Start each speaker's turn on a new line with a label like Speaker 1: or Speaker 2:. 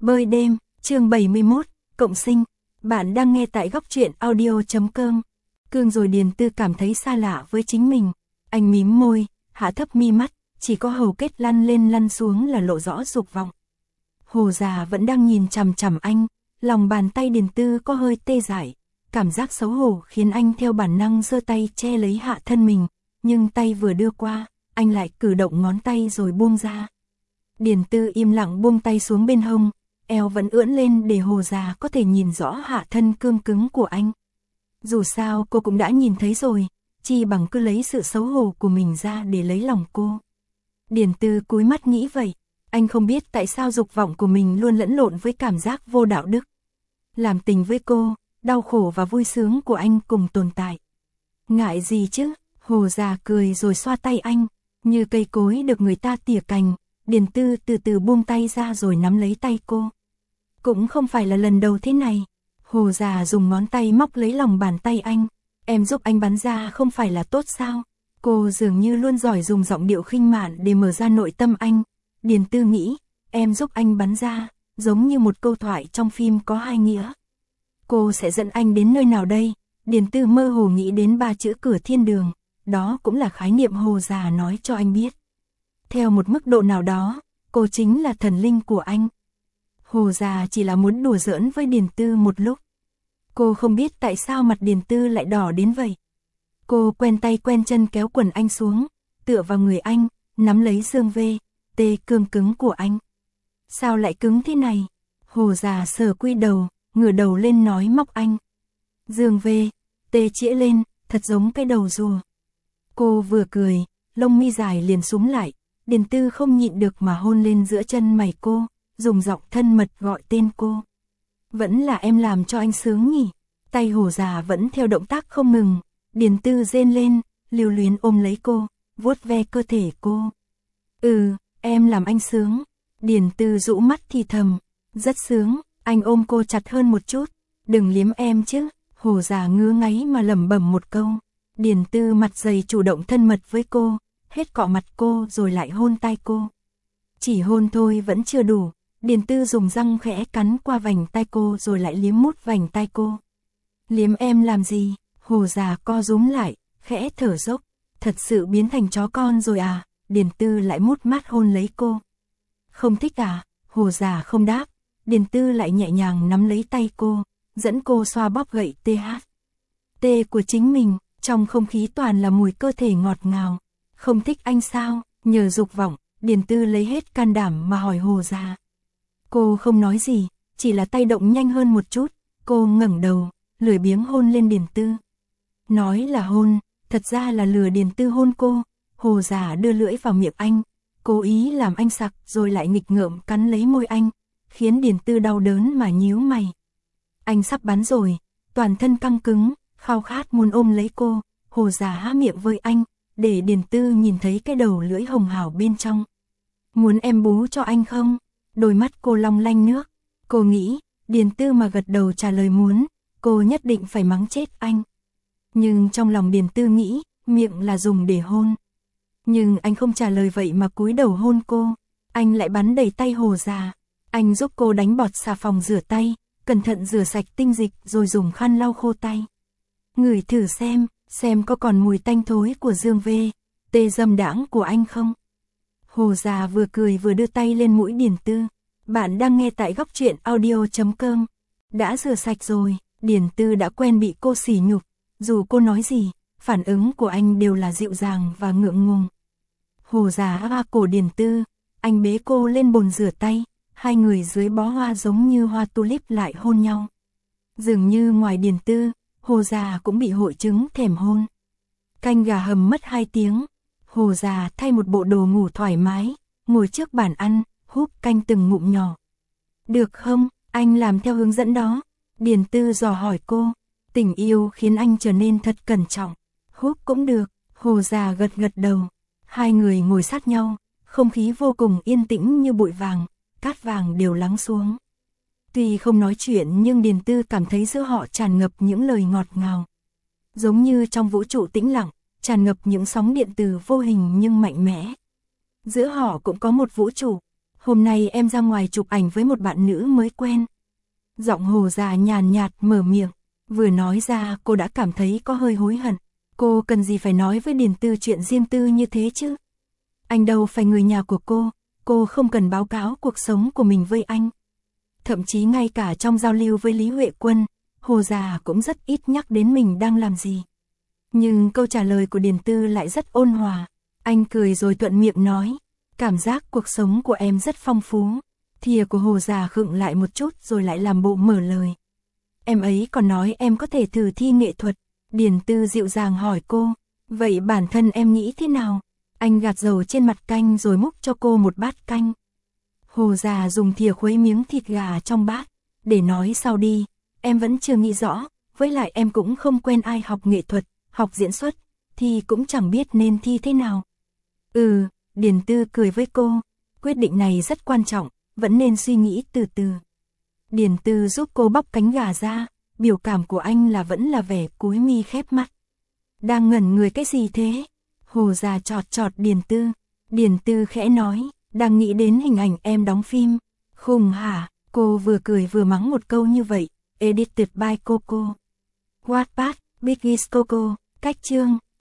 Speaker 1: Bơi đêm, chương 71, cộng sinh. Bạn đang nghe tại góc truyện audio.com. Cương rồi Điền Tư cảm thấy xa lạ với chính mình. Anh mím môi, hạ thấp mi mắt, chỉ có hầu kết lăn lên lăn xuống là lộ rõ dục vọng. Hồ già vẫn đang nhìn chằm chằm anh, lòng bàn tay Điền Tư có hơi tê dại. Cảm giác xấu hổ khiến anh theo bản năng giơ tay che lấy hạ thân mình, nhưng tay vừa đưa qua, anh lại cử động ngón tay rồi buông ra. Điền Tư im lặng buông tay xuống bên hông, eo vẫn ưỡn lên để hồ già có thể nhìn rõ hạ thân cương cứng của anh. Dù sao cô cũng đã nhìn thấy rồi, chi bằng cứ lấy sự xấu hổ của mình ra để lấy lòng cô. Điền Tư cúi mắt nghĩ vậy, anh không biết tại sao dục vọng của mình luôn lẫn lộn với cảm giác vô đạo đức. Làm tình với cô, đau khổ và vui sướng của anh cùng tồn tại. Ngại gì chứ, hồ già cười rồi xoa tay anh, như cây cối được người ta tỉa cành. Điền Tư từ từ buông tay ra rồi nắm lấy tay cô. Cũng không phải là lần đầu thế này. Hồ già dùng ngón tay móc lấy lòng bàn tay anh. Em giúp anh bắn ra không phải là tốt sao? Cô dường như luôn giỏi dùng giọng điệu khinh mạn để mở ra nội tâm anh. Điền Tư nghĩ, em giúp anh bắn ra, giống như một câu thoại trong phim có hai nghĩa. Cô sẽ dẫn anh đến nơi nào đây? Điền Tư mơ hồ nghĩ đến 3 chữ cửa thiên đường. Đó cũng là khái niệm hồ già nói cho anh biết. Theo một mức độ nào đó, cô chính là thần linh của anh. Hồ già chỉ là muốn đùa giỡn với Điền Tư một lúc. Cô không biết tại sao mặt Điền Tư lại đỏ đến vậy. Cô quen tay quen chân kéo quần anh xuống, tựa vào người anh, nắm lấy xương vê, tê cương cứng của anh. Sao lại cứng thế này? Hồ già sờ quy đầu, ngửa đầu lên nói móc anh. Dương vê, tê chĩa lên, thật giống cái đầu rùa. Cô vừa cười, lông mi dài liền súm lại. Điền Tư không nhịn được mà hôn lên giữa chân mày cô, dùng giọng thân mật gọi tên cô. Vẫn là em làm cho anh sướng nhỉ? Tay hồ già vẫn theo động tác không ngừng. Điền Tư rên lên, lưu luyến ôm lấy cô, vuốt ve cơ thể cô. Em làm anh sướng. Điền Tư rũ mắt thì thầm, rất sướng. Anh ôm cô chặt hơn một chút. Đừng liếm em chứ. Hồ già ngứa ngáy mà lẩm bẩm một câu. Điền Tư mặt dày chủ động thân mật với cô. Hết cọ mặt cô rồi lại hôn tai cô. Chỉ hôn thôi vẫn chưa đủ. Điền Tư dùng răng khẽ cắn qua vành tai cô rồi lại liếm mút vành tai cô. Liếm em làm gì? Hồ già co rúm lại, khẽ thở dốc. Thật sự biến thành chó con rồi à? Điền Tư lại mút mát hôn lấy cô. Không thích à? Hồ già không đáp. Điền Tư lại nhẹ nhàng nắm lấy tay cô, dẫn cô xoa bóp gậy TH. Tê của chính mình, trong không khí toàn là mùi cơ thể ngọt ngào. Không thích anh sao? Nhờ dục vọng, Điền Tư lấy hết can đảm mà hỏi hồ già. Cô không nói gì, chỉ là tay động nhanh hơn một chút. Cô ngẩng đầu, lười biếng hôn lên Điền Tư. Nói là hôn, thật ra là lừa Điền Tư hôn cô. Hồ già đưa lưỡi vào miệng anh, cố ý làm anh sặc rồi lại nghịch ngợm cắn lấy môi anh, khiến Điền Tư đau đớn mà nhíu mày. Anh sắp bắn rồi, toàn thân căng cứng, khao khát muốn ôm lấy cô. Hồ già há miệng với anh, để Điền Tư nhìn thấy cái đầu lưỡi hồng hào bên trong. Muốn em bú cho anh không? Đôi mắt cô long lanh nước. Cô nghĩ, Điền Tư mà gật đầu trả lời muốn, cô nhất định phải mắng chết anh. Nhưng trong lòng Điền Tư nghĩ, miệng là dùng để hôn. Nhưng anh không trả lời vậy mà cúi đầu hôn cô. Anh lại bắn đầy tay hồ già. Anh giúp cô đánh bọt xà phòng rửa tay, cẩn thận rửa sạch tinh dịch rồi dùng khăn lau khô tay. Ngửi thử xem có còn mùi tanh thối của dương vê, tê dâm đãng của anh không? Hồ già vừa cười vừa đưa tay lên mũi Điền Tư. Bạn đang nghe tại góc truyện audio.com. Đã rửa sạch rồi, Điền Tư đã quen bị cô sỉ nhục. Dù cô nói gì, phản ứng của anh đều là dịu dàng và ngượng ngùng. Hồ già áp cổ Điền Tư, anh bế cô lên bồn rửa tay. Hai người dưới bó hoa giống như hoa tulip lại hôn nhau. Dường như ngoài Điền Tư, hồ già cũng bị hội chứng thèm hôn. Canh gà hầm mất 2 tiếng. Hồ già thay một bộ đồ ngủ thoải mái, ngồi trước bàn ăn, húp canh từng ngụm nhỏ. Được không, anh làm theo hướng dẫn đó. Điền Tư dò hỏi cô. Tình yêu khiến anh trở nên thật cẩn trọng. Húp cũng được, hồ già gật gật đầu. Hai người ngồi sát nhau, không khí vô cùng yên tĩnh như bụi vàng, cát vàng đều lắng xuống. Tuy không nói chuyện nhưng Điền Tư cảm thấy giữa họ tràn ngập những lời ngọt ngào. Giống như trong vũ trụ tĩnh lặng, tràn ngập những sóng điện từ vô hình nhưng mạnh mẽ. Giữa họ cũng có một vũ trụ. Hôm nay em ra ngoài chụp ảnh với một bạn nữ mới quen. Giọng Hồ già nhàn nhạt mở miệng, vừa nói ra cô đã cảm thấy có hơi hối hận. Cô cần gì phải nói với Điền Tư chuyện riêng tư như thế chứ? Anh đâu phải người nhà của cô không cần báo cáo cuộc sống của mình với anh. Thậm chí ngay cả trong giao lưu với Lý Huệ Quân, Hồ già cũng rất ít nhắc đến mình đang làm gì. Nhưng câu trả lời của Điền Tư lại rất ôn hòa. Anh cười rồi thuận miệng nói, cảm giác cuộc sống của em rất phong phú. Thìa của Hồ già khựng lại một chút rồi lại làm bộ mở lời. Em ấy còn nói em có thể thử thi nghệ thuật. Điền Tư dịu dàng hỏi cô, vậy bản thân em nghĩ thế nào? Anh gạt dầu trên mặt canh rồi múc cho cô một bát canh. Hồ già dùng thìa khuấy miếng thịt gà trong bát, để nói sau đi, em vẫn chưa nghĩ rõ, với lại em cũng không quen ai học nghệ thuật, học diễn xuất, thì cũng chẳng biết nên thi thế nào. Điền Tư cười với cô, quyết định này rất quan trọng, vẫn nên suy nghĩ từ từ. Điền Tư giúp cô bóc cánh gà ra, biểu cảm của anh vẫn là vẻ cúi mi khép mắt. Đang ngẩn người cái gì thế? Hồ già chọt chọt Điền Tư. Điền Tư khẽ nói, đang nghĩ đến hình ảnh em đóng phim. Khùng hả? Cô vừa cười vừa mắng một câu như vậy. Edited by Coco. Wattpad, Biggies Coco, cách chương.